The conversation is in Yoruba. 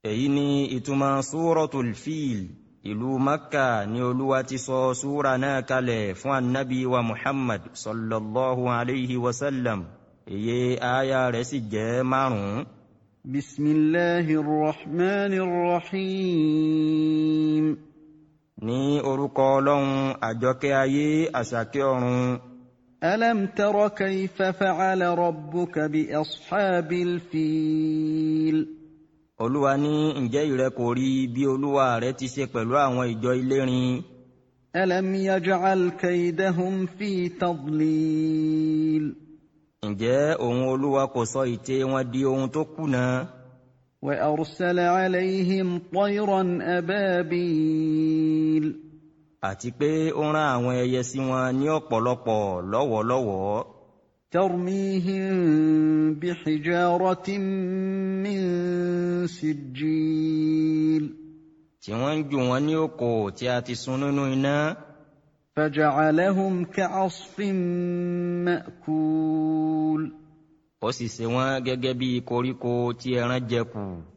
èyí ni ìtumọ̀ súratul fil. Ìlú Makka ni Olúwa ti sọ súra náà kalẹ̀ fún annabi wa Muhammad sallallahu alayhi wa sallam. Iye aya rẹ̀ sì jẹ́ 5. Bismillahir Rahmanir Rahim. Ní orúkọ Ọlọ́run àjọkẹ́ ayé àṣàkẹ́ ọ̀run. Alam tara kayfa fa'ala rabbuka bi ashabil fil. Olúwa ní ǹjẹ́ ìrẹ kò rí bí Olúwa rẹ̀ ti ṣe pẹ̀lú àwọn ìjọ ilérin. Alam yaj'al kaydahum fi tadlil. Ǹjẹ́ òun Olúwa kò sọ ìtẹ́ wọn di ohun tó kùnà. Wa arsala alayhim tayran ababil. Àti pé ó rán àwọn ẹyẹ sí wọn ní ọ̀pọ̀lọpọ̀ lọ́wọ́lọ́wọ́. Tarmihim bihijaratin min sijil. Tí wọ́n jù wọ́n ní òkò tí a ti sun nínú iná. Faja'alahum ka'asfin ma'kul. Ó sì ṣe wọ́n gẹ́gẹ́ bí koríko tí ẹran jẹ kù.